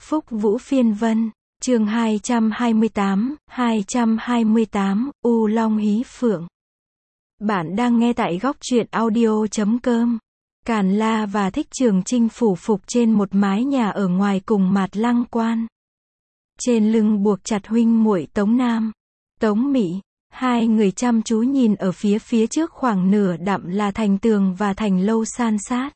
Phúc Vũ Phiên Vân, chương 228, U Long Hí Phượng. Bạn đang nghe tại góc truyện audio.com. Càn La và Thích Trường Chinh phủ phục trên một mái nhà ở ngoài cùng Mạt Lăng Quan. Trên lưng buộc chặt huynh muội Tống Nam, Tống Mị, hai người chăm chú nhìn ở phía trước khoảng nửa dặm là thành tường và thành lâu san sát.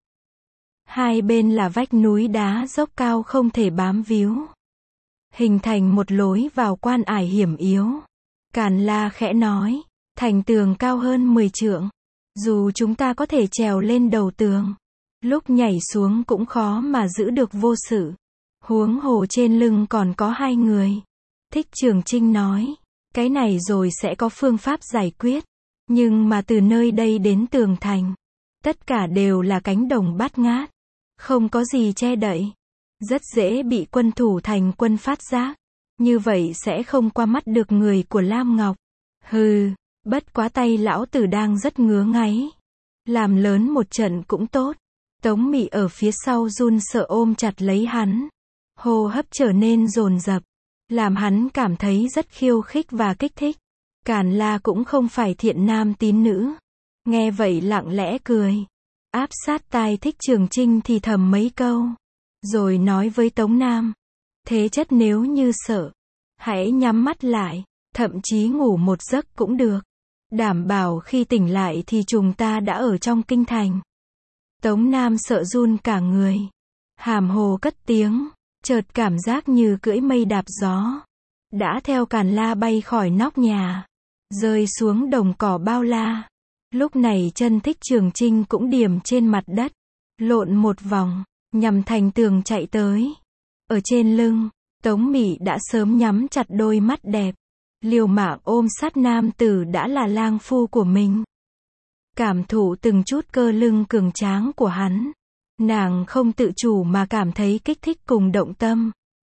Hai bên là vách núi đá dốc cao không thể bám víu, hình thành một lối vào quan ải hiểm yếu. Càn La khẽ nói, thành tường cao hơn 10 trượng. Dù chúng ta có thể trèo lên đầu tường, lúc nhảy xuống cũng khó mà giữ được vô sự. Huống hồ trên lưng còn có hai người. Thích Trường Chinh nói, cái này rồi sẽ có phương pháp giải quyết. Nhưng mà từ nơi đây đến tường thành, tất cả đều là cánh đồng bát ngát, không có gì che đậy, rất dễ bị quân thủ thành quân phát giác. Như vậy sẽ không qua mắt được người của Lam Ngọc. Hừ, bất quá tay lão tử đang rất ngứa ngáy. Làm lớn một trận cũng tốt. Tống Mị ở phía sau run sợ ôm chặt lấy hắn. Hô hấp trở nên dồn dập, làm hắn cảm thấy rất khiêu khích và kích thích. Càn La cũng không phải thiện nam tín nữ. Nghe vậy lặng lẽ cười, áp sát tai Thích Trường Chinh thì thầm mấy câu, rồi nói với Tống Nam, thế chất nếu như sợ, hãy nhắm mắt lại, thậm chí ngủ một giấc cũng được. Đảm bảo khi tỉnh lại thì chúng ta đã ở trong kinh thành. Tống Nam sợ run cả người, hàm hồ cất tiếng, chợt cảm giác như cưỡi mây đạp gió, đã theo Càn La bay khỏi nóc nhà, rơi xuống đồng cỏ bao la. Lúc này chân Thích Trường Chinh cũng điểm trên mặt đất, lộn một vòng, nhằm thành tường chạy tới. Ở trên lưng, Tống Mị đã sớm nhắm chặt đôi mắt đẹp, liều mạng ôm sát nam tử đã là lang phu của mình. Cảm thụ từng chút cơ lưng cường tráng của hắn, nàng không tự chủ mà cảm thấy kích thích cùng động tâm.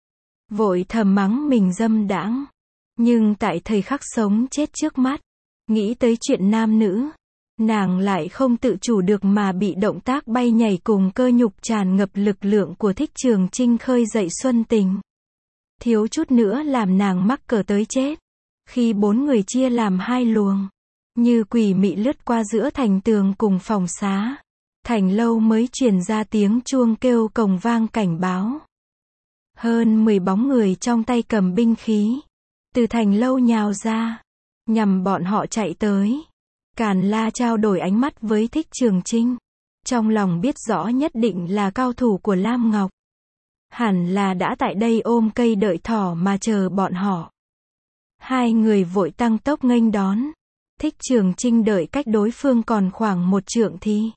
Vội thầm mắng mình dâm đãng, nhưng tại thời khắc sống chết trước mắt, nghĩ tới chuyện nam nữ, nàng lại không tự chủ được mà bị động tác bay nhảy cùng cơ nhục tràn ngập lực lượng của Thích Trường Chinh khơi dậy xuân tình. Thiếu chút nữa làm nàng mắc cỡ tới chết. Khi bốn người chia làm hai luồng, như quỷ mị lướt qua giữa thành tường cùng phòng xá, thành lâu mới truyền ra tiếng chuông kêu cồng vang cảnh báo. Hơn 10 bóng người trong tay cầm binh khí, từ thành lâu nhào ra, nhằm bọn họ chạy tới. Càn La trao đổi ánh mắt với Thích Trường Chinh, trong lòng biết rõ nhất định là cao thủ của Lam Ngọc. Hẳn là đã tại đây ôm cây đợi thỏ mà chờ bọn họ. Hai người vội tăng tốc nghênh đón. Thích Trường Chinh đợi cách đối phương còn khoảng 1 trượng thì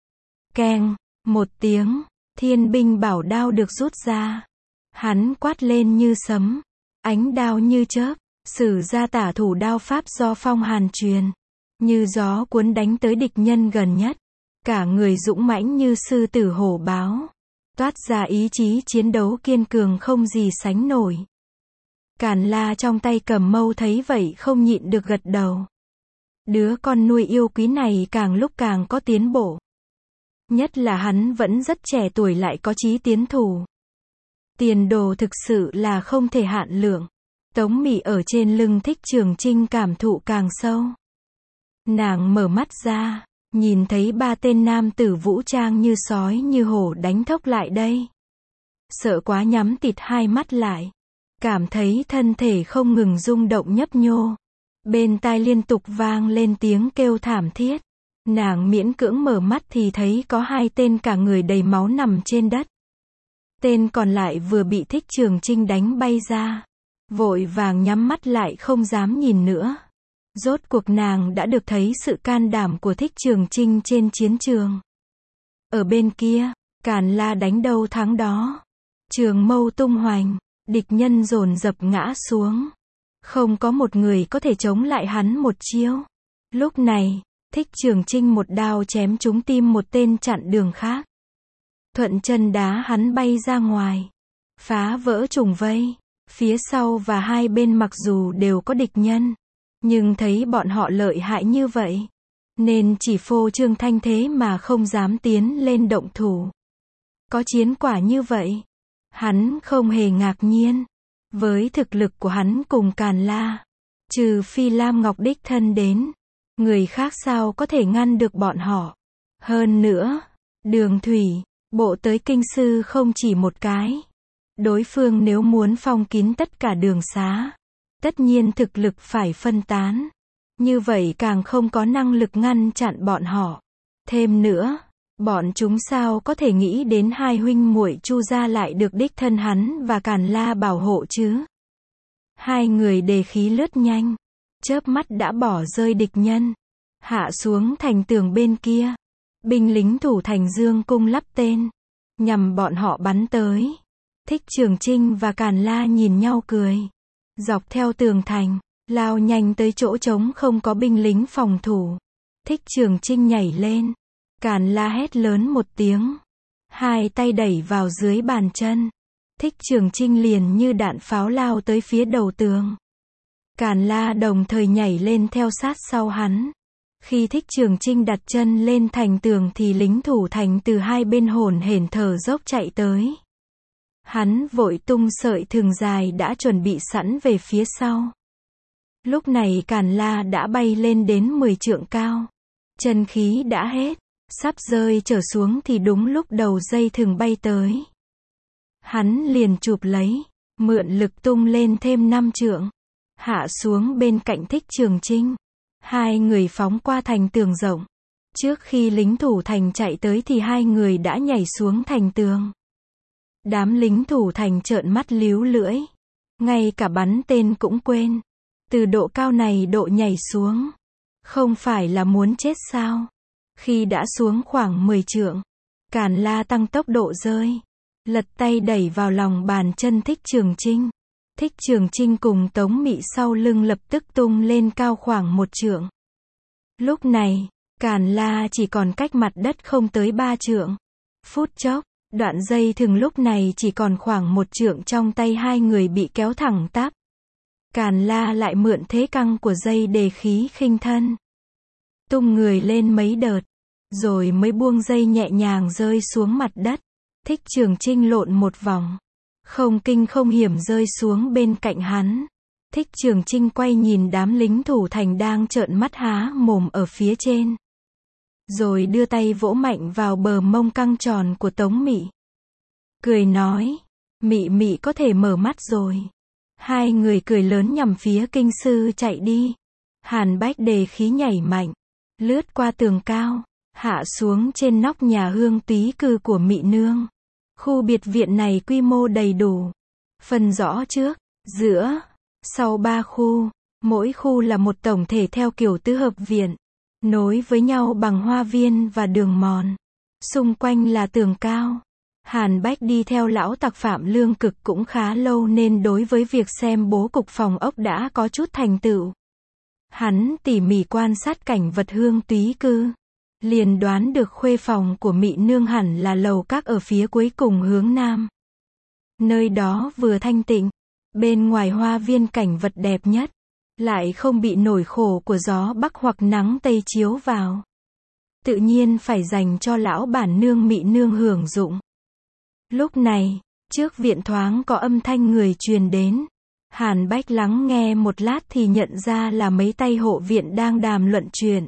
keng, một tiếng, thiên binh bảo đao được rút ra. Hắn quát lên như sấm, ánh đao như chớp, sử ra tả thủ đao pháp do Phong Hàn truyền, như gió cuốn đánh tới địch nhân gần nhất. Cả người dũng mãnh như sư tử hổ báo, toát ra ý chí chiến đấu kiên cường không gì sánh nổi. Càn La trong tay cầm mâu thấy vậy không nhịn được gật đầu. Đứa con nuôi yêu quý này càng lúc càng có tiến bộ. Nhất là hắn vẫn rất trẻ tuổi lại có chí tiến thủ. Tiền đồ thực sự là không thể hạn lượng. Tống Mị ở trên lưng Thích Trường Chinh cảm thụ càng sâu. Nàng mở mắt ra, nhìn thấy 3 tên nam tử vũ trang như sói như hổ đánh thốc lại đây. Sợ quá nhắm tịt hai mắt lại, cảm thấy thân thể không ngừng rung động nhấp nhô. Bên tai liên tục vang lên tiếng kêu thảm thiết. Nàng miễn cưỡng mở mắt thì thấy có 2 tên cả người đầy máu nằm trên đất. Tên còn lại vừa bị Thích Trường Chinh đánh bay ra, vội vàng nhắm mắt lại không dám nhìn nữa. Rốt cuộc nàng đã được thấy sự can đảm của Thích Trường Chinh trên chiến trường. Ở bên kia, Càn La đánh đâu thắng đó. Trường mâu tung hoành, địch nhân dồn dập ngã xuống. Không có một người có thể chống lại hắn một chiêu. Lúc này, Thích Trường Chinh một đao chém trúng tim một tên chặn đường khác. Thuận chân đá hắn bay ra ngoài, phá vỡ trùng vây. Phía sau và hai bên mặc dù đều có địch nhân, nhưng thấy bọn họ lợi hại như vậy, nên chỉ phô trương thanh thế mà không dám tiến lên động thủ. Có chiến quả như vậy, Hắn không hề ngạc nhiên. Với thực lực của hắn cùng Càn La, trừ phi Lam Ngọc đích thân đến, người khác sao có thể ngăn được bọn họ. Hơn nữa, đường thủy, bộ tới kinh sư không chỉ một cái. Đối phương nếu muốn phong kín tất cả đường xá, tất nhiên thực lực phải phân tán. Như vậy càng không có năng lực ngăn chặn bọn họ. Thêm nữa, bọn chúng sao có thể nghĩ đến hai huynh muội Chu gia lại được đích thân hắn và Càn La bảo hộ chứ? Hai người đề khí lướt nhanh, chớp mắt đã bỏ rơi địch nhân, hạ xuống thành tường bên kia. Binh lính thủ thành dương cung lắp tên, nhằm bọn họ bắn tới. Thích Trường Chinh và Càn La nhìn nhau cười, dọc theo tường thành, lao nhanh tới chỗ trống không có binh lính phòng thủ. Thích Trường Chinh nhảy lên, Càn La hét lớn một tiếng, hai tay đẩy vào dưới bàn chân. Thích Trường Chinh liền như đạn pháo lao tới phía đầu tường. Càn La đồng thời nhảy lên theo sát sau hắn. Khi Thích Trường Chinh đặt chân lên thành tường thì lính thủ thành từ hai bên hổn hển thở dốc chạy tới. Hắn vội tung sợi thừng dài đã chuẩn bị sẵn về phía sau. Lúc này Càn La đã bay lên đến 10 trượng cao. Chân khí đã hết, sắp rơi trở xuống thì đúng lúc đầu dây thừng bay tới. Hắn liền chụp lấy, mượn lực tung lên thêm 5 trượng, hạ xuống bên cạnh Thích Trường Chinh. Hai người phóng qua thành tường rộng. Trước khi lính thủ thành chạy tới thì hai người đã nhảy xuống thành tường. Đám lính thủ thành trợn mắt líu lưỡi, ngay cả bắn tên cũng quên. Từ độ cao này độ nhảy xuống, không phải là muốn chết sao? Khi đã xuống khoảng 10 trượng, Càn La tăng tốc độ rơi, lật tay đẩy vào lòng bàn chân Thích Trường Chinh. Thích Trường Chinh cùng Tống Mị sau lưng lập tức tung lên cao khoảng 1 trượng. Lúc này, Càn La chỉ còn cách mặt đất không tới 3 trượng. Phút chốc, đoạn dây thừng lúc này chỉ còn khoảng 1 trượng trong tay hai người bị kéo thẳng tắp. Càn La lại mượn thế căng của dây đề khí khinh thân, tung người lên mấy đợt, rồi mới buông dây nhẹ nhàng rơi xuống mặt đất. Thích Trường Chinh lộn một vòng, không kinh không hiểm rơi xuống bên cạnh hắn. Thích Trường Chinh quay nhìn đám lính thủ thành đang trợn mắt há mồm ở phía trên, rồi đưa tay vỗ mạnh vào bờ mông căng tròn của Tống Mị. Cười nói, Mị Mị có thể mở mắt rồi. Hai người cười lớn nhằm phía kinh sư chạy đi. Hàn Bách đề khí nhảy mạnh, lướt qua tường cao, hạ xuống trên nóc nhà Hương Túy Cư của Mị Nương. Khu biệt viện này quy mô đầy đủ, phân rõ trước, giữa, sau 3 khu. Mỗi khu là một tổng thể theo kiểu tứ hợp viện, nối với nhau bằng hoa viên và đường mòn. Xung quanh là tường cao. Hàn Bách đi theo lão tặc Phạm Lương Cực cũng khá lâu nên đối với việc xem bố cục phòng ốc đã có chút thành tựu. Hắn tỉ mỉ quan sát cảnh vật Hương Túy Cư, liền đoán được khuê phòng của Mị Nương hẳn là lầu các ở phía cuối cùng hướng nam. Nơi đó vừa thanh tịnh, bên ngoài hoa viên cảnh vật đẹp nhất, lại không bị nổi khổ của gió bắc hoặc nắng tây chiếu vào. Tự nhiên phải dành cho lão bản nương Mị Nương hưởng dụng. Lúc này, trước viện thoáng có âm thanh người truyền đến. Hàn Bách lắng nghe một lát thì nhận ra là mấy tay hộ viện đang đàm luận chuyện.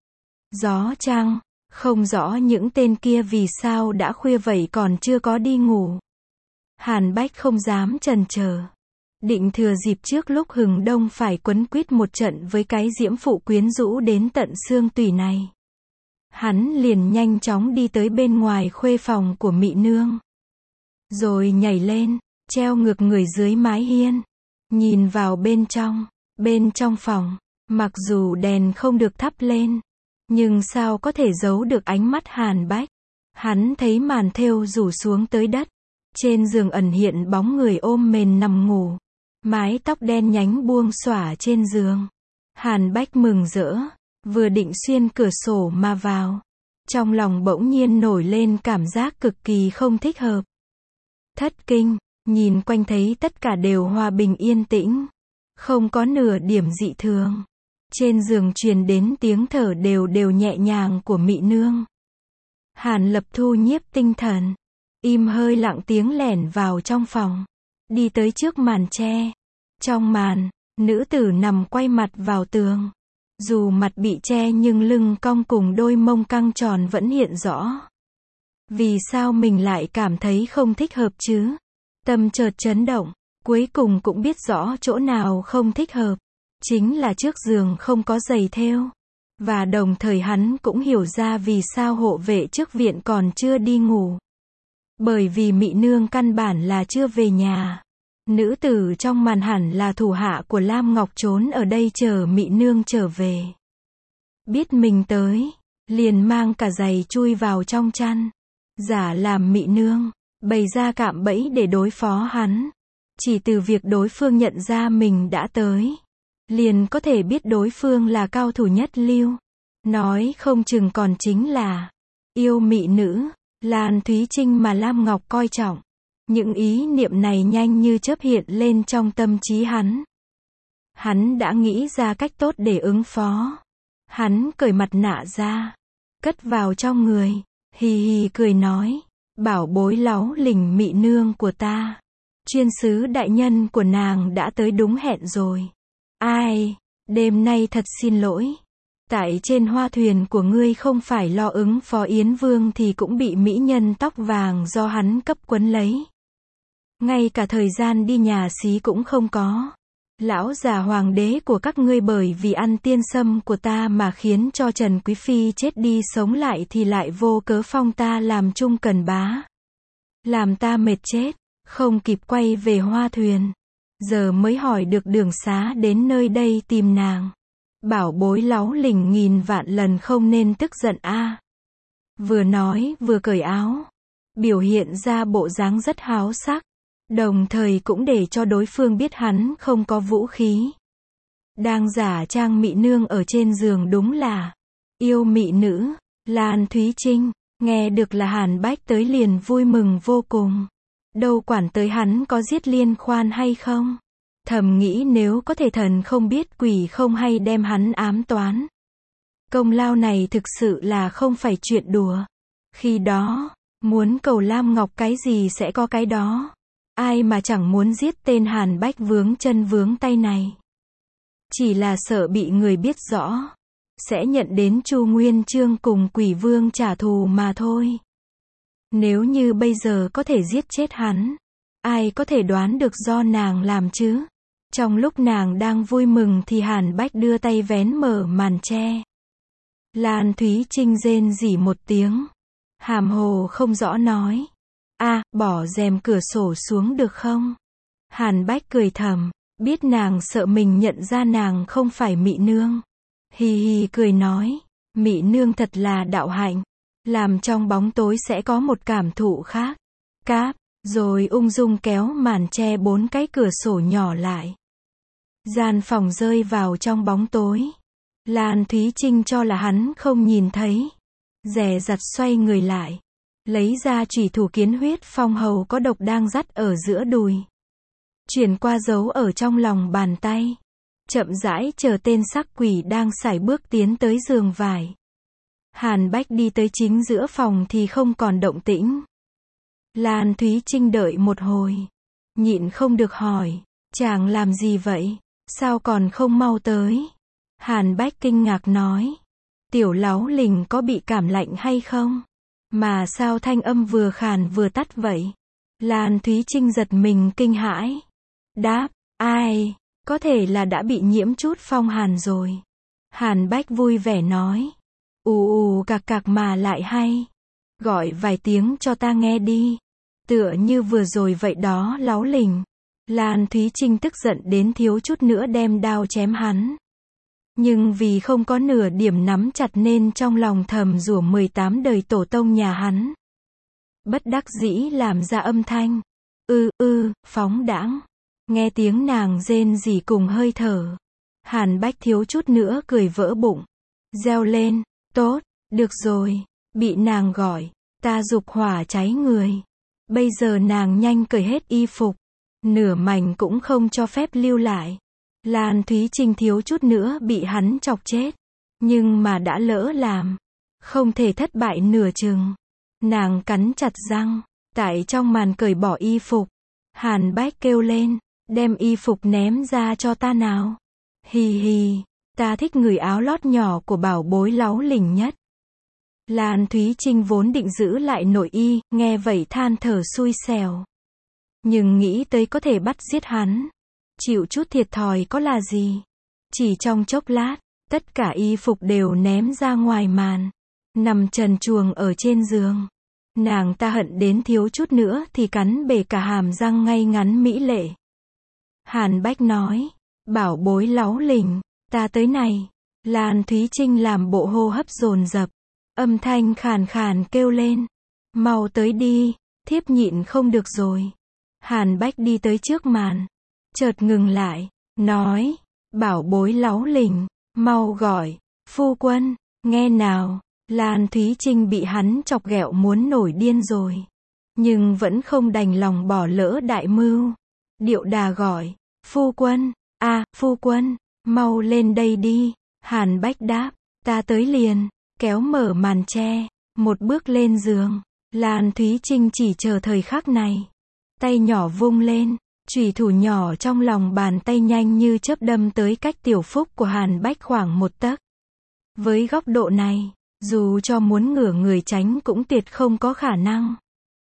Gió chăng, không rõ những tên kia vì sao đã khuya vậy còn chưa có đi ngủ. Hàn Bách không dám chần chờ, định thừa dịp trước lúc hừng đông phải quấn quýt một trận với cái diễm phụ quyến rũ đến tận xương tủy này. Hắn liền nhanh chóng đi tới bên ngoài khuê phòng của Mị Nương, rồi nhảy lên, treo ngược người dưới mái hiên, nhìn vào bên trong phòng, mặc dù đèn không được thắp lên, nhưng sao có thể giấu được ánh mắt Hàn Bách. Hắn thấy màn thêu rủ xuống tới đất, trên giường ẩn hiện bóng người ôm mền nằm ngủ, mái tóc đen nhánh buông xõa trên giường. Hàn Bách mừng rỡ, vừa định xuyên cửa sổ mà vào, trong lòng bỗng nhiên nổi lên cảm giác cực kỳ không thích hợp. Thất kinh, nhìn quanh thấy tất cả đều hòa bình yên tĩnh, không có nửa điểm dị thường. Trên giường truyền đến tiếng thở đều đều nhẹ nhàng của Mị Nương. Hàn Lập thu nhiếp tinh thần, im hơi lặng tiếng lẻn vào trong phòng. Đi tới trước màn tre. Trong màn, nữ tử nằm quay mặt vào tường. Dù mặt bị che nhưng lưng cong cùng đôi mông căng tròn vẫn hiện rõ. Vì sao mình lại cảm thấy không thích hợp chứ? Tâm chợt chấn động, cuối cùng cũng biết rõ chỗ nào không thích hợp. Chính là trước giường không có giày thêu. Và đồng thời hắn cũng hiểu ra vì sao hộ vệ trước viện còn chưa đi ngủ. Bởi vì Mị Nương căn bản là chưa về nhà. Nữ tử trong màn hẳn là thủ hạ của Lam Ngọc trốn ở đây chờ Mị Nương trở về. Biết mình tới, liền mang cả giày chui vào trong chăn. Giả làm Mị Nương, bày ra cạm bẫy để đối phó hắn. Chỉ từ việc đối phương nhận ra mình đã tới, liền có thể biết đối phương là cao thủ nhất lưu. Nói không chừng còn chính là yêu mị nữ, Lan Thúy Trinh mà Lam Ngọc coi trọng. Những ý niệm này nhanh như chớp hiện lên trong tâm trí hắn. Hắn đã nghĩ ra cách tốt để ứng phó. Hắn cởi mặt nạ ra, cất vào trong người, hì hì cười nói, bảo bối láu lỉnh Mị Nương của ta. Chuyên sứ đại nhân của nàng đã tới đúng hẹn rồi. Ai, đêm nay thật xin lỗi. Tại trên hoa thuyền của ngươi không phải lo ứng phó Yến Vương thì cũng bị mỹ nhân tóc vàng do hắn cấp quấn lấy. Ngay cả thời gian đi nhà xí cũng không có. Lão già hoàng đế của các ngươi bởi vì ăn tiên sâm của ta mà khiến cho Trần Quý Phi chết đi sống lại thì lại vô cớ phong ta làm trung cần bá. Làm ta mệt chết, không kịp quay về hoa thuyền. Giờ mới hỏi được đường xá đến nơi đây tìm nàng. Bảo bối láu lỉnh nghìn vạn lần không nên tức giận a. Vừa nói vừa cởi áo, biểu hiện ra bộ dáng rất háo sắc, đồng thời cũng để cho đối phương biết hắn không có vũ khí. Đang giả trang Mị Nương ở trên giường đúng là yêu mị nữ, Lan Thúy Trinh. Nghe được là Hàn Bách tới liền vui mừng vô cùng. Đâu quản tới hắn có giết Liên Khoan hay không. Thầm nghĩ nếu có thể thần không biết quỷ không hay đem hắn ám toán. Công lao này thực sự là không phải chuyện đùa. Khi đó, muốn cầu Lam Ngọc cái gì sẽ có cái đó. Ai mà chẳng muốn giết tên Hàn Bách vướng chân vướng tay này. Chỉ là sợ bị người biết rõ, sẽ nhận đến Chu Nguyên Chương cùng Quỷ Vương trả thù mà thôi. Nếu như bây giờ có thể giết chết hắn, ai có thể đoán được do nàng làm chứ? Trong lúc nàng đang vui mừng thì Hàn Bách đưa tay vén mở màn che. Lan Thúy Trinh rên rỉ một tiếng, hàm hồ không rõ nói, bỏ rèm cửa sổ xuống được không? Hàn Bách cười thầm, biết nàng sợ mình nhận ra nàng không phải Mị Nương. Hì hì cười nói, Mị Nương thật là đạo hạnh, làm trong bóng tối sẽ có một cảm thụ khác. Cáp, rồi ung dung kéo màn che 4 cái cửa sổ nhỏ lại. Gian phòng rơi vào trong bóng tối. Lan Thúy Trinh cho là hắn không nhìn thấy. Dè dặt xoay người lại, lấy ra chủy thủ Kiến Huyết Phong Hầu có độc đang dắt ở giữa đùi. Chuyển qua giấu ở trong lòng bàn tay. Chậm rãi chờ tên sắc quỷ đang sải bước tiến tới giường vải. Hàn Bách đi tới chính giữa phòng thì không còn động tĩnh. Lan Thúy Trinh đợi một hồi, nhịn không được hỏi, chàng làm gì vậy? Sao còn không mau tới? Hàn Bách kinh ngạc nói, tiểu láu lỉnh có bị cảm lạnh hay không? Mà sao thanh âm vừa khàn vừa tắt vậy? Lan Thúy Trinh giật mình kinh hãi. Đáp, ai, có thể là đã bị nhiễm chút phong hàn rồi. Hàn Bách vui vẻ nói, cạc cạc mà lại hay. Gọi vài tiếng cho ta nghe đi. Tựa như vừa rồi vậy đó láu lỉnh. Lan Thúy Trinh tức giận đến thiếu chút nữa đem đao chém hắn. Nhưng vì không có nửa điểm nắm chặt nên trong lòng thầm rủa 18 đời tổ tông nhà hắn. Bất đắc dĩ làm ra âm thanh. Phóng đãng. Nghe tiếng nàng rên rỉ cùng hơi thở. Hàn Bách thiếu chút nữa cười vỡ bụng. Reo lên, tốt, được rồi. Bị nàng gọi, ta dục hỏa cháy người. Bây giờ nàng nhanh cởi hết y phục. Nửa mảnh cũng không cho phép lưu lại. Lan Thúy Trinh thiếu chút nữa bị hắn chọc chết. Nhưng mà đã lỡ làm. Không thể thất bại nửa chừng. Nàng cắn chặt răng. Tại trong màn cởi bỏ y phục, Hàn Bách kêu lên, đem y phục ném ra cho ta nào. Hì hì, ta thích người áo lót nhỏ của bảo bối láu lỉnh nhất. Lan Thúy Trinh vốn định giữ lại nội y, nghe vậy than thở xui xẻo. Nhưng nghĩ tới có thể bắt giết hắn, chịu chút thiệt thòi có là gì. Chỉ trong chốc lát, tất cả y phục đều ném ra ngoài màn, nằm trần truồng ở trên giường. Nàng ta hận đến thiếu chút nữa thì cắn bể cả hàm răng ngay ngắn mỹ lệ. Hàn Bách nói, bảo bối láu lỉnh, ta tới này. Lan Thúy Trinh làm bộ hô hấp dồn dập, âm thanh khàn khàn kêu lên, mau tới đi, thiếp nhịn không được rồi. Hàn Bách đi tới trước màn, chợt ngừng lại, nói, bảo bối láu lỉnh, mau gọi, phu quân, nghe nào. Lan Thúy Trinh bị hắn chọc ghẹo muốn nổi điên rồi, nhưng vẫn không đành lòng bỏ lỡ đại mưu. Điệu đà gọi, phu quân, phu quân, mau lên đây đi. Hàn Bách đáp, ta tới liền, kéo mở màn che, một bước lên giường. Lan Thúy Trinh chỉ chờ thời khắc này, tay nhỏ vung lên, chùy thủ nhỏ trong lòng bàn tay nhanh như chớp đâm tới cách tiểu phúc của Hàn Bách khoảng 1 tấc. Với góc độ này, dù cho muốn ngửa người tránh cũng tuyệt không có khả năng.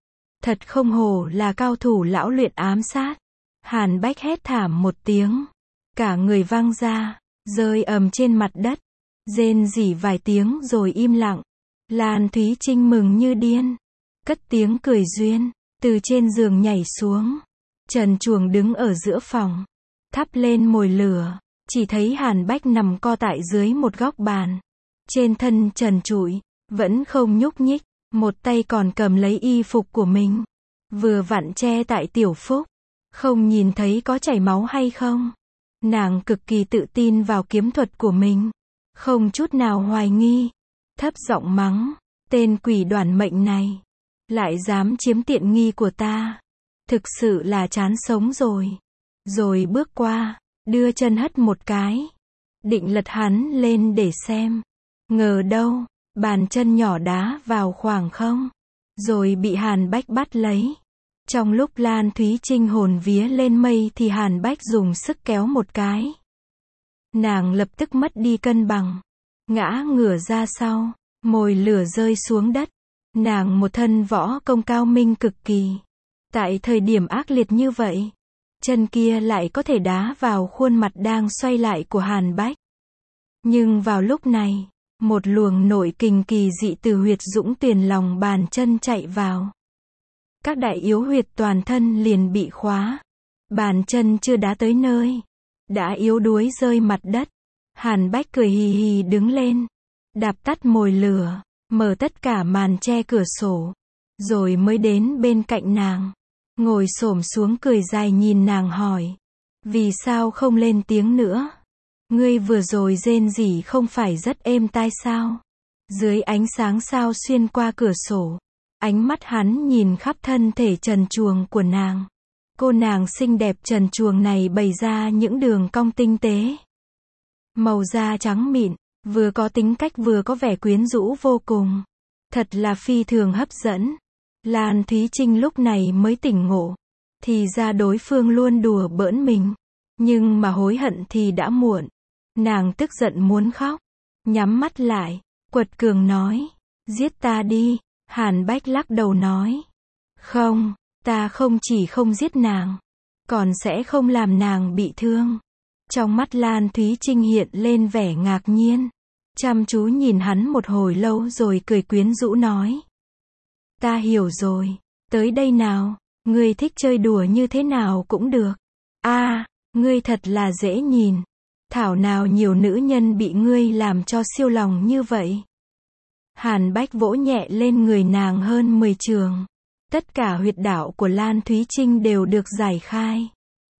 Thật không hổ là cao thủ lão luyện ám sát. Hàn Bách hét thảm một tiếng, cả người văng ra, rơi ầm trên mặt đất, rên rỉ vài tiếng rồi im lặng. Lan Thúy Trinh mừng như điên, cất tiếng cười duyên, từ trên giường nhảy xuống. Trần truồng đứng ở giữa phòng, thắp lên mồi lửa, chỉ thấy Hàn Bách nằm co tại dưới một góc bàn. Trên thân trần trụi, vẫn không nhúc nhích, một tay còn cầm lấy y phục của mình, vừa vặn che tại tiểu phúc, không nhìn thấy có chảy máu hay không. Nàng cực kỳ tự tin vào kiếm thuật của mình, không chút nào hoài nghi, thấp giọng mắng, tên quỷ đoản mệnh này, lại dám chiếm tiện nghi của ta, thực sự là chán sống rồi. Rồi bước qua, đưa chân hất một cái, định lật hắn lên để xem. Ngờ đâu, bàn chân nhỏ đá vào khoảng không, rồi bị Hàn Bách bắt lấy. Trong lúc Lan Thúy Trinh hồn vía lên mây thì Hàn Bách dùng sức kéo một cái. Nàng lập tức mất đi cân bằng, ngã ngửa ra sau, mồi lửa rơi xuống đất. Nàng một thân võ công cao minh cực kỳ. Tại thời điểm ác liệt như vậy, chân kia lại có thể đá vào khuôn mặt đang xoay lại của Hàn Bách. Nhưng vào lúc này, một luồng nội kình kỳ dị từ huyệt dũng tuyển lòng bàn chân chạy vào. Các đại yếu huyệt toàn thân liền bị khóa. Bàn chân chưa đá tới nơi, đã yếu đuối rơi mặt đất. Hàn Bách cười hì hì đứng lên, đạp tắt mồi lửa, mở tất cả màn che cửa sổ, rồi mới đến bên cạnh nàng, ngồi xổm xuống cười dài nhìn nàng hỏi, vì sao không lên tiếng nữa? Ngươi vừa rồi rên rỉ không phải rất êm tai sao? Dưới ánh sáng sao xuyên qua cửa sổ, ánh mắt hắn nhìn khắp thân thể trần truồng của nàng. Cô nàng xinh đẹp trần truồng này bày ra những đường cong tinh tế. Màu da trắng mịn, vừa có tính cách vừa có vẻ quyến rũ vô cùng. Thật là phi thường hấp dẫn. Lan Thúy Trinh lúc này mới tỉnh ngộ. Thì ra đối phương luôn đùa bỡn mình. Nhưng mà hối hận thì đã muộn. Nàng tức giận muốn khóc. Nhắm mắt lại, quật cường nói, giết ta đi. Hàn Bách lắc đầu nói, không, ta không chỉ không giết nàng, còn sẽ không làm nàng bị thương. Trong mắt Lan Thúy Trinh hiện lên vẻ ngạc nhiên, chăm chú nhìn hắn một hồi lâu rồi cười quyến rũ nói, ta hiểu rồi, tới đây nào, ngươi thích chơi đùa như thế nào cũng được. Ngươi thật là dễ nhìn, thảo nào nhiều nữ nhân bị ngươi làm cho siêu lòng như vậy. Hàn Bách vỗ nhẹ lên người nàng hơn 10 trường. Tất cả huyệt đạo của Lan Thúy Trinh đều được giải khai.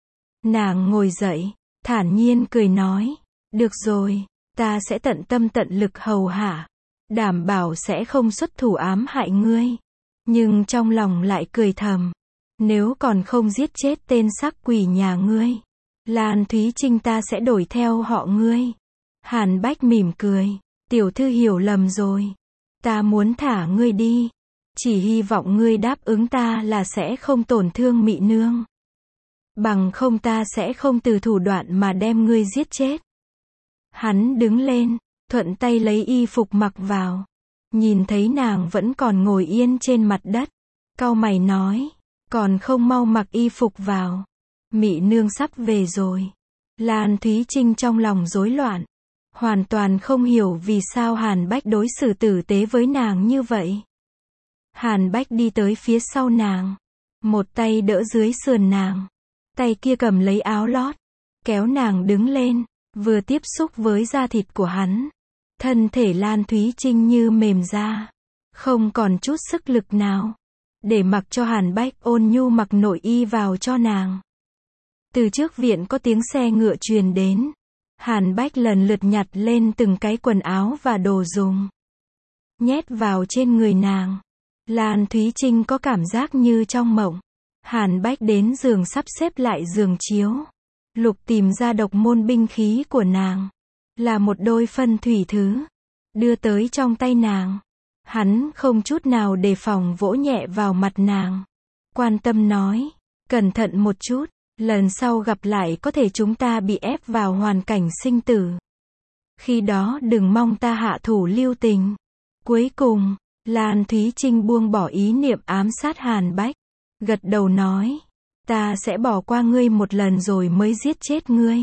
Nàng ngồi dậy, thản nhiên cười nói, được rồi, ta sẽ tận tâm tận lực hầu hạ, đảm bảo sẽ không xuất thủ ám hại ngươi. Nhưng trong lòng lại cười thầm, nếu còn không giết chết tên sắc quỷ nhà ngươi, Lan Thúy Trinh ta sẽ đổi theo họ ngươi. Hàn Bách mỉm cười, tiểu thư hiểu lầm rồi. Ta muốn thả ngươi đi, Chỉ hy vọng ngươi đáp ứng ta là sẽ không tổn thương Mị Nương. Bằng không ta sẽ không từ thủ đoạn mà đem ngươi giết chết. Hắn đứng lên, thuận tay lấy y phục mặc vào. Nhìn thấy nàng vẫn còn ngồi yên trên mặt đất. Cau mày nói, còn không mau mặc y phục vào. Mị Nương sắp về rồi. Lan Thúy Trinh trong lòng rối loạn. Hoàn toàn không hiểu vì sao Hàn Bách đối xử tử tế với nàng như vậy. Hàn Bách đi tới phía sau nàng. Một tay đỡ dưới sườn nàng. Tay kia cầm lấy áo lót. Kéo nàng đứng lên. Vừa tiếp xúc với da thịt của hắn. Thân thể Lan Thúy Trinh như mềm ra. Không còn chút sức lực nào. Để mặc cho Hàn Bách ôn nhu mặc nội y vào cho nàng. Từ trước viện có tiếng xe ngựa truyền đến. Hàn Bách lần lượt nhặt lên từng cái quần áo và đồ dùng. Nhét vào trên người nàng. Lan Thúy Trinh có cảm giác như trong mộng. Hàn Bách đến giường sắp xếp lại giường chiếu. Lục tìm ra độc môn binh khí của nàng. Là một đôi phân thủy thứ. Đưa tới trong tay nàng. Hắn không chút nào đề phòng vỗ nhẹ vào mặt nàng. Quan tâm nói. Cẩn thận một chút. Lần sau gặp lại có thể chúng ta bị ép vào hoàn cảnh sinh tử. Khi đó đừng mong ta hạ thủ lưu tình. Cuối cùng, Lan Thúy Trinh buông bỏ ý niệm ám sát Hàn Bách. Gật đầu nói. Ta sẽ bỏ qua ngươi một lần rồi mới giết chết ngươi.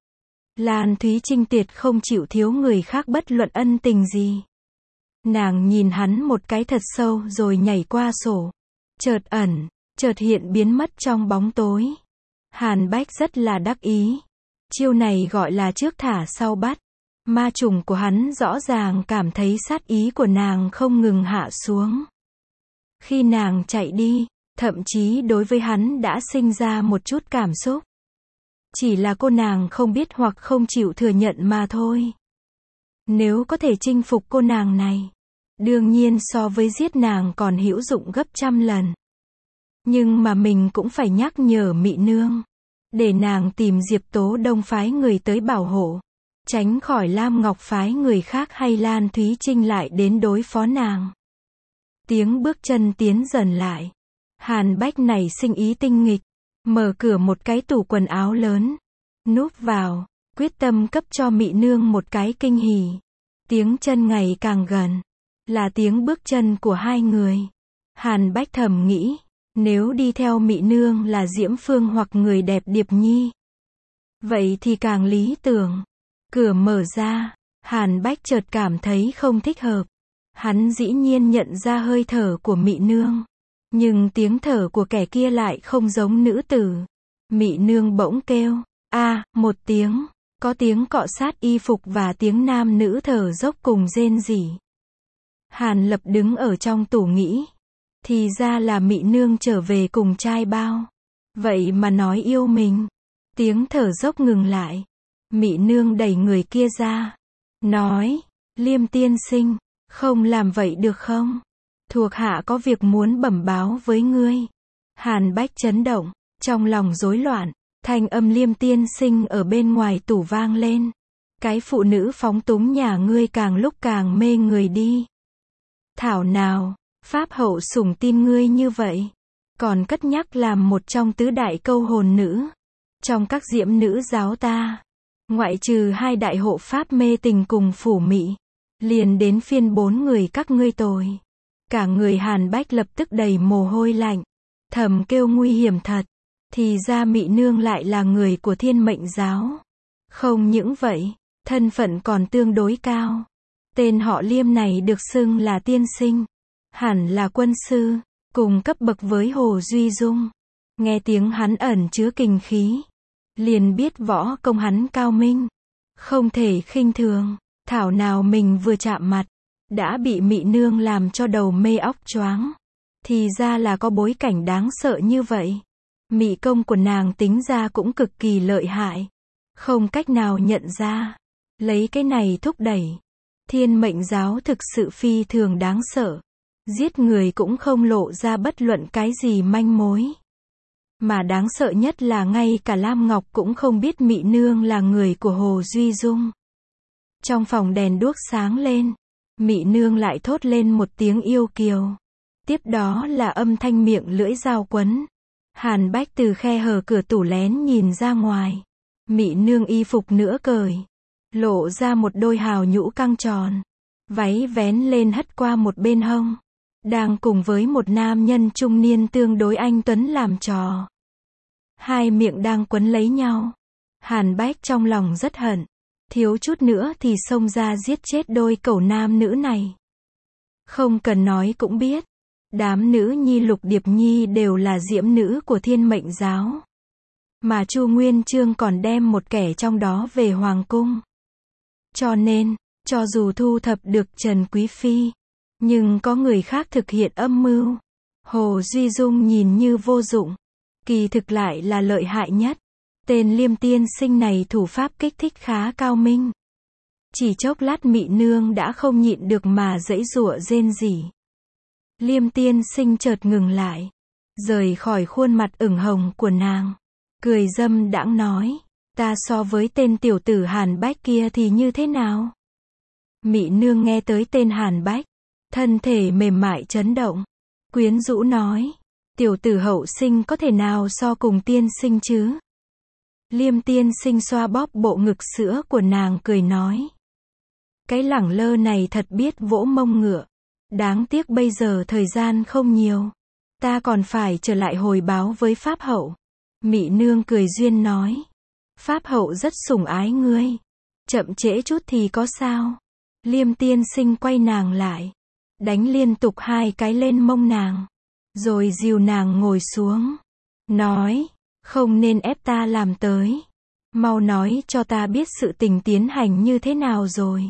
Lan Thúy Trinh tuyệt không chịu thiếu người khác bất luận ân tình gì. Nàng nhìn hắn một cái thật sâu rồi nhảy qua sổ. Chợt ẩn, chợt hiện biến mất trong bóng tối. Hàn Bách rất là đắc ý. Chiêu này gọi là trước thả sau bắt. Ma trùng của hắn rõ ràng cảm thấy sát ý của nàng không ngừng hạ xuống. Khi nàng chạy đi, thậm chí đối với hắn đã sinh ra một chút cảm xúc. Chỉ là cô nàng không biết hoặc không chịu thừa nhận mà thôi. Nếu có thể chinh phục cô nàng này, đương nhiên so với giết nàng còn hữu dụng gấp trăm lần. Nhưng mà mình cũng phải nhắc nhở Mị Nương. Để nàng tìm Diệp Tố Đông phái người tới bảo hộ. Tránh khỏi Lam Ngọc phái người khác hay Lan Thúy Trinh lại đến đối phó nàng. Tiếng bước chân tiến dần lại. Hàn Bách nảy sinh ý tinh nghịch. Mở cửa một cái tủ quần áo lớn. Núp vào. Quyết tâm cấp cho Mị Nương một cái kinh hỉ. Tiếng chân ngày càng gần. Là tiếng bước chân của hai người. Hàn Bách thầm nghĩ. Nếu đi theo Mị Nương là Diễm Phương hoặc người đẹp Điệp Nhi. Vậy thì càng lý tưởng. Cửa mở ra. Hàn Bách chợt cảm thấy không thích hợp. Hắn dĩ nhiên nhận ra hơi thở của Mị Nương. Nhưng tiếng thở của kẻ kia lại không giống nữ tử. Mị Nương bỗng kêu. Một tiếng. Có tiếng cọ sát y phục và tiếng nam nữ thở dốc cùng rên rỉ. Hàn Lập đứng ở trong tủ nghĩ. Thì ra là Mị Nương trở về cùng trai bao. Vậy mà nói yêu mình. Tiếng thở dốc ngừng lại. Mị Nương đẩy người kia ra. Nói. Liêm tiên sinh. Không làm vậy được không? Thuộc hạ có việc muốn bẩm báo với ngươi. Hàn Bách chấn động. Trong lòng rối loạn. Thanh âm Liêm tiên sinh ở bên ngoài tủ vang lên. Cái phụ nữ phóng túng nhà ngươi càng lúc càng mê người đi. Thảo nào. Pháp hậu sủng tin ngươi như vậy. Còn cất nhắc làm một trong tứ đại câu hồn nữ. Trong các diễm nữ giáo ta. Ngoại trừ hai đại hộ pháp mê tình cùng phủ mị. Liền đến phiên 4 người các ngươi tồi. Cả người Hàn Bách lập tức đầy mồ hôi lạnh. Thầm kêu nguy hiểm thật. Thì ra Mị Nương lại là người của Thiên Mệnh giáo. Không những vậy, thân phận còn tương đối cao. Tên họ Liêm này được xưng là tiên sinh. Hẳn là quân sư, cùng cấp bậc với Hồ Duy Dung. Nghe tiếng hắn ẩn chứa kình khí. Liền biết võ công hắn cao minh. Không thể khinh thường. Thảo nào mình vừa chạm mặt. Đã bị Mị Nương làm cho đầu mê óc choáng. Thì ra là có bối cảnh đáng sợ như vậy. Mị công của nàng tính ra cũng cực kỳ lợi hại. Không cách nào nhận ra. Lấy cái này thúc đẩy. Thiên Mệnh giáo thực sự phi thường đáng sợ. Giết người cũng không lộ ra bất luận cái gì manh mối. Mà đáng sợ nhất là ngay cả Lam Ngọc cũng không biết Mị Nương là người của Hồ Duy Dung. Trong phòng đèn đuốc sáng lên. Mị Nương lại thốt lên một tiếng yêu kiều. Tiếp đó là âm thanh miệng lưỡi dao quấn. Hàn Bách từ khe hở cửa tủ lén nhìn ra ngoài. Mị nương y phục nữa cởi. Lộ ra một đôi hào nhũ căng tròn. Váy vén lên hất qua một bên hông. Đang cùng với một nam nhân trung niên tương đối anh tuấn làm trò. Hai miệng đang quấn lấy nhau. Hàn Bách trong lòng rất hận. Thiếu chút nữa thì xông ra giết chết đôi cẩu nam nữ này. Không cần nói cũng biết. Đám nữ nhi Lục Điệp Nhi đều là diễm nữ của Thiên Mệnh giáo. Mà Chu Nguyên Chương còn đem một kẻ trong đó về Hoàng cung. Cho nên, cho dù thu thập được Trần Quý Phi, nhưng có người khác thực hiện âm mưu. Hồ Duy Dung nhìn như vô dụng, kỳ thực lại là lợi hại nhất. Tên Liêm tiên sinh này thủ pháp kích thích khá cao minh. Chỉ chốc lát Mị nương đã không nhịn được mà giãy giụa rên rỉ. Liêm tiên sinh chợt ngừng lại, rời khỏi khuôn mặt ửng hồng của nàng, cười dâm đãng nói, ta so với tên tiểu tử Hàn Bách kia thì như thế nào? Mị nương nghe tới tên Hàn Bách, thân thể mềm mại chấn động, quyến rũ nói, tiểu tử hậu sinh có thể nào so cùng tiên sinh chứ? Liêm tiên sinh xoa bóp bộ ngực sữa của nàng cười nói, cái lẳng lơ này thật biết vỗ mông ngựa. Đáng tiếc bây giờ thời gian không nhiều. Ta còn phải trở lại hồi báo với Pháp hậu. Mị nương cười duyên nói. Pháp hậu rất sủng ái ngươi. Chậm trễ chút thì có sao? Liêm tiên sinh quay nàng lại. Đánh liên tục 2 cái lên mông nàng. Rồi dìu nàng ngồi xuống. Nói. Không nên ép ta làm tới. Mau nói cho ta biết sự tình tiến hành như thế nào rồi.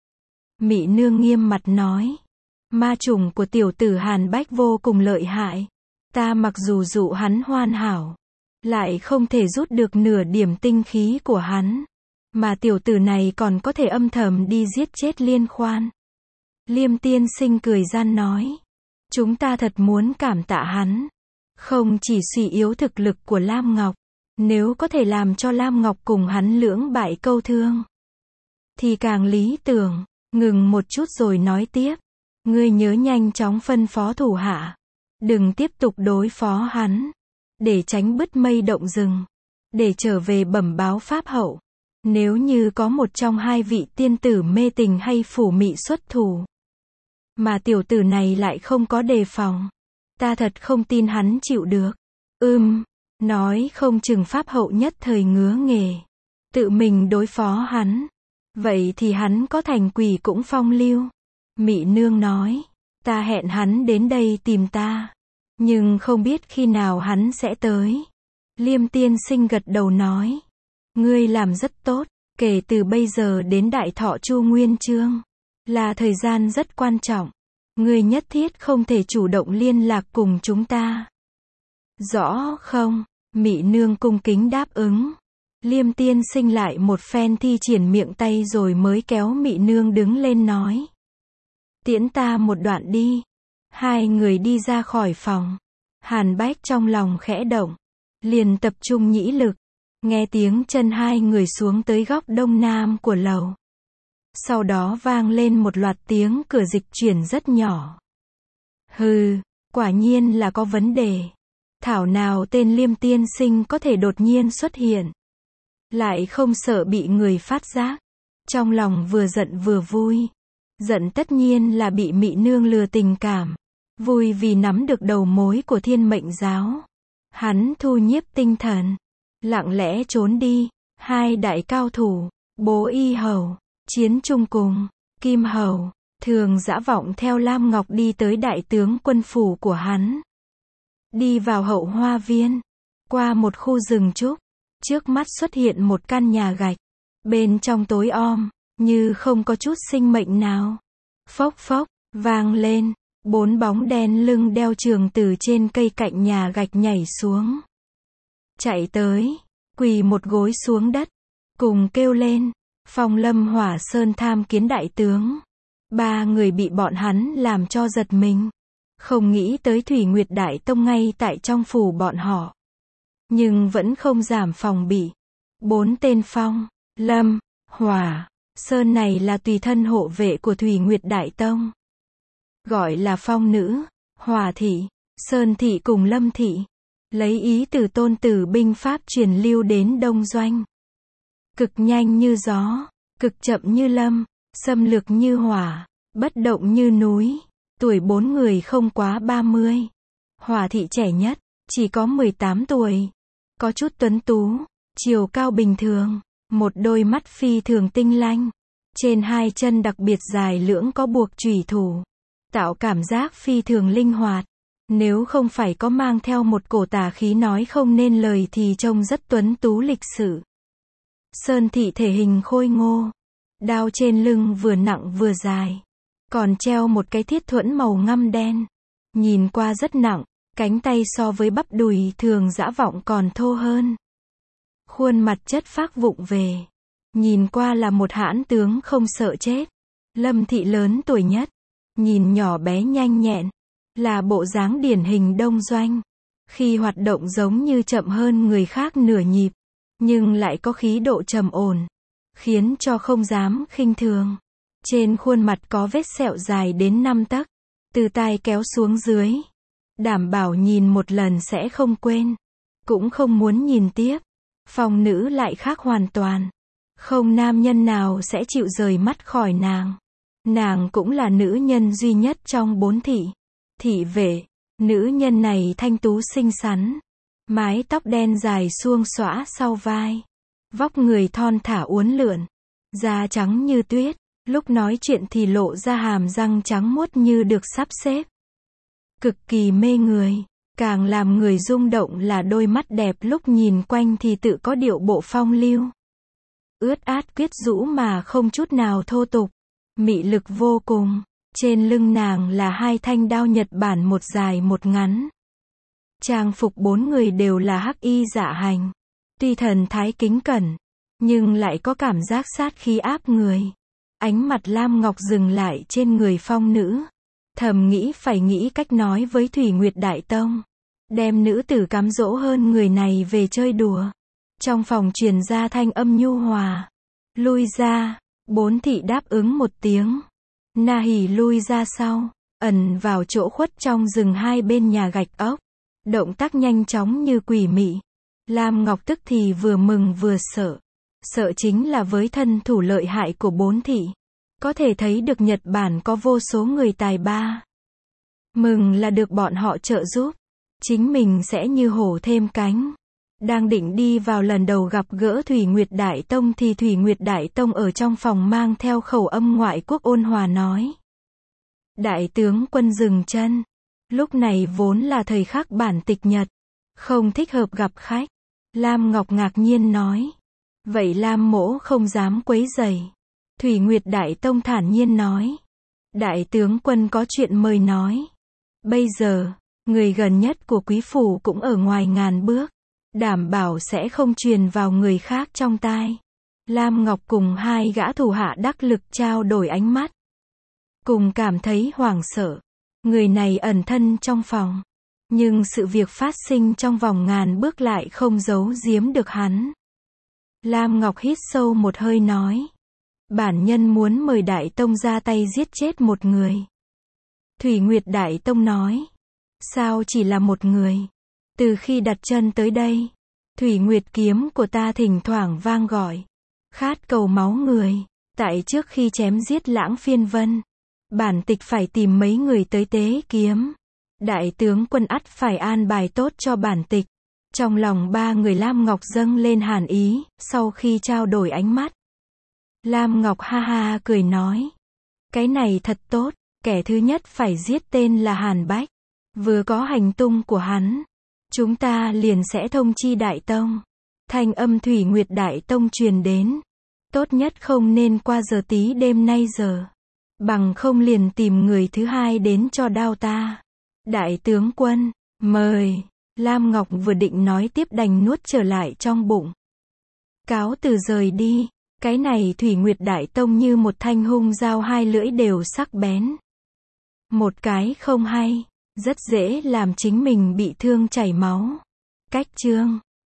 Mị nương nghiêm mặt nói. Ma chủng của tiểu tử Hàn Bách vô cùng lợi hại. Ta mặc dù dụ hắn hoàn hảo, lại không thể rút được nửa điểm tinh khí của hắn. Mà tiểu tử này còn có thể âm thầm đi giết chết Liên Khoan. Liêm tiên sinh cười gian nói. Chúng ta thật muốn cảm tạ hắn. Không chỉ suy yếu thực lực của Lam Ngọc. Nếu có thể làm cho Lam Ngọc cùng hắn lưỡng bại câu thương, thì càng lý tưởng. Ngừng một chút rồi nói tiếp. Ngươi nhớ nhanh chóng phân phó thủ hạ. Đừng tiếp tục đối phó hắn. Để tránh bứt mây động rừng. Để trở về bẩm báo Pháp hậu. Nếu như có một trong 2 vị tiên tử mê tình hay phủ mị xuất thủ, mà tiểu tử này lại không có đề phòng, ta thật không tin hắn chịu được. Nói không chừng Pháp hậu nhất thời ngứa nghề. Tự mình đối phó hắn. Vậy thì hắn có thành quỷ cũng phong lưu. Mị nương nói, ta hẹn hắn đến đây tìm ta, nhưng không biết khi nào hắn sẽ tới. Liêm tiên sinh gật đầu nói, ngươi làm rất tốt, kể từ bây giờ đến đại thọ Chu Nguyên Chương, là thời gian rất quan trọng. Ngươi nhất thiết không thể chủ động liên lạc cùng chúng ta. Rõ không? Mị nương cung kính đáp ứng. Liêm tiên sinh lại một phen thi triển miệng tay rồi mới kéo Mị nương đứng lên nói. Tiễn ta một đoạn đi. 2 người đi ra khỏi phòng. Hàn Bách trong lòng khẽ động. Liền tập trung nhĩ lực. Nghe tiếng chân 2 người xuống tới góc đông nam của lầu. Sau đó vang lên một loạt tiếng cửa dịch chuyển rất nhỏ. Hừ, quả nhiên là có vấn đề. Thảo nào tên Liêm tiên sinh có thể đột nhiên xuất hiện. Lại không sợ bị người phát giác. Trong lòng vừa giận vừa vui. Giận tất nhiên là bị Mị nương lừa tình cảm. Vui vì nắm được đầu mối của Thiên Mệnh giáo. Hắn thu nhiếp tinh thần. Lặng lẽ trốn đi. 2 đại cao thủ, Bố Y Hầu, Chiến Trung cùng, Kim Hầu, thường dã vọng theo Lam Ngọc đi tới đại tướng quân phủ của hắn. Đi vào hậu hoa viên. Qua một khu rừng trúc. Trước mắt xuất hiện một căn nhà gạch. Bên trong tối om, như không có chút sinh mệnh nào. Phốc phốc, vang lên. 4 bóng đen lưng đeo trường từ trên cây cạnh nhà gạch nhảy xuống. Chạy tới, quỳ một gối xuống đất. Cùng kêu lên, Phong Lâm Hỏa Sơn tham kiến đại tướng. 3 người bị bọn hắn làm cho giật mình. Không nghĩ tới Thủy Nguyệt Đại Tông ngay tại trong phủ bọn họ. Nhưng vẫn không giảm phòng bị. 4 tên Phong, Lâm, Hỏa, Sơn này là tùy thân hộ vệ của Thủy Nguyệt Đại Tông. Gọi là Phong nữ. Hỏa thị, Sơn thị cùng Lâm thị. Lấy ý từ Tôn Tử binh pháp truyền lưu đến Đông Doanh. Cực nhanh như gió, cực chậm như lâm, xâm lược như hỏa, bất động như núi. Tuổi 4 người không quá 30. Hỏa thị trẻ nhất, chỉ có 18 tuổi. Có chút tuấn tú, chiều cao bình thường, một đôi mắt phi thường tinh lanh. Trên hai chân đặc biệt dài lưỡng có buộc chủy thủ, tạo cảm giác phi thường linh hoạt. Nếu không phải có mang theo một cổ tà khí nói không nên lời thì trông rất tuấn tú lịch sự. Sơn thị thể hình khôi ngô, đao trên lưng vừa nặng vừa dài, còn treo một cái thiết thuẫn màu ngăm đen. Nhìn qua rất nặng, cánh tay so với bắp đùi thường dã vọng còn thô hơn. Khuôn mặt chất phác vụng về, nhìn qua là một hãn tướng không sợ chết. Lâm thị lớn tuổi nhất, nhìn nhỏ bé nhanh nhẹn, là bộ dáng điển hình Đông Doanh. Khi hoạt động giống như chậm hơn người khác nửa nhịp, nhưng lại có khí độ trầm ổn, khiến cho không dám khinh thường. Trên khuôn mặt có vết sẹo dài đến 5 tấc, từ tai kéo xuống dưới. Đảm bảo nhìn một lần sẽ không quên, cũng không muốn nhìn tiếp. Phong nữ lại khác hoàn toàn. Không nam nhân nào sẽ chịu rời mắt khỏi nàng. Nàng cũng là nữ nhân duy nhất trong 4 thị. Thị vệ, nữ nhân này thanh tú xinh xắn. Mái tóc đen dài suông xõa sau vai. Vóc người thon thả uốn lượn. Da trắng như tuyết. Lúc nói chuyện thì lộ ra hàm răng trắng muốt như được sắp xếp. Cực kỳ mê người. Càng làm người rung động là đôi mắt đẹp lúc nhìn quanh thì tự có điệu bộ phong lưu. Ướt át quyến rũ mà không chút nào thô tục. Mị lực vô cùng. Trên lưng nàng là 2 thanh đao Nhật Bản, một dài một ngắn. Trang phục 4 người đều là hắc y dạ hành. Tuy thần thái kính cẩn, nhưng lại có cảm giác sát khí áp người. Ánh mặt Lam Ngọc dừng lại trên người phong nữ. Thầm nghĩ phải nghĩ cách nói với Thủy Nguyệt Đại Tông, đem nữ tử cám dỗ hơn người này về chơi đùa. Trong phòng truyền ra thanh âm nhu hòa. Lui ra. 4 thị đáp ứng một tiếng. Na hỉ lui ra sau, ẩn vào chỗ khuất trong rừng hai bên nhà gạch ốc. Động tác nhanh chóng như quỷ mị. Lam Ngọc tức thì vừa mừng vừa sợ. Sợ chính là với thân thủ lợi hại của 4 thị, có thể thấy được Nhật Bản có vô số người tài ba. Mừng là được bọn họ trợ giúp, chính mình sẽ như hổ thêm cánh. Đang định đi vào lần đầu gặp gỡ Thủy Nguyệt Đại Tông thì Thủy Nguyệt Đại Tông ở trong phòng mang theo khẩu âm ngoại quốc ôn hòa nói. Đại tướng quân dừng chân. Lúc này vốn là thời khắc bản tịch nhật, không thích hợp gặp khách. Lam Ngọc ngạc nhiên nói. Vậy Lam mỗ không dám quấy rầy. Thủy Nguyệt Đại Tông thản nhiên nói. Đại tướng quân có chuyện mời nói. Bây giờ, người gần nhất của quý phủ cũng ở ngoài ngàn bước. Đảm bảo sẽ không truyền vào người khác trong tai. Lam Ngọc cùng 2 gã thủ hạ đắc lực trao đổi ánh mắt. Cùng cảm thấy hoảng sợ. Người này ẩn thân trong phòng. Nhưng sự việc phát sinh trong vòng ngàn bước lại không giấu giếm được hắn. Lam Ngọc hít sâu một hơi nói. Bản nhân muốn mời Đại Tông ra tay giết chết một người. Thủy Nguyệt Đại Tông nói. Sao chỉ là một người? Từ khi đặt chân tới đây, Thủy Nguyệt kiếm của ta thỉnh thoảng vang gọi. Khát cầu máu người. Tại trước khi chém giết Lãng Phiên Vân, bản tịch phải tìm mấy người tới tế kiếm. Đại tướng quân ắt phải an bài tốt cho bản tịch. Trong lòng 3 người Lam Ngọc dâng lên hàn ý, sau khi trao đổi ánh mắt. Lam Ngọc ha ha cười nói. Cái này thật tốt, kẻ thứ nhất phải giết tên là Hàn Bách. Vừa có hành tung của hắn, chúng ta liền sẽ thông chi Đại Tông. Thanh âm Thủy Nguyệt Đại Tông truyền đến. Tốt nhất không nên qua giờ tí đêm nay giờ. Bằng không liền tìm người thứ hai đến cho đao ta. Đại tướng quân, mời. Lam Ngọc vừa định nói tiếp đành nuốt trở lại trong bụng. Cáo từ rời đi. Cái này Thủy Nguyệt Đại Tông như một thanh hung dao 2 lưỡi đều sắc bén. Một cái không hay, rất dễ làm chính mình bị thương chảy máu. Cách chương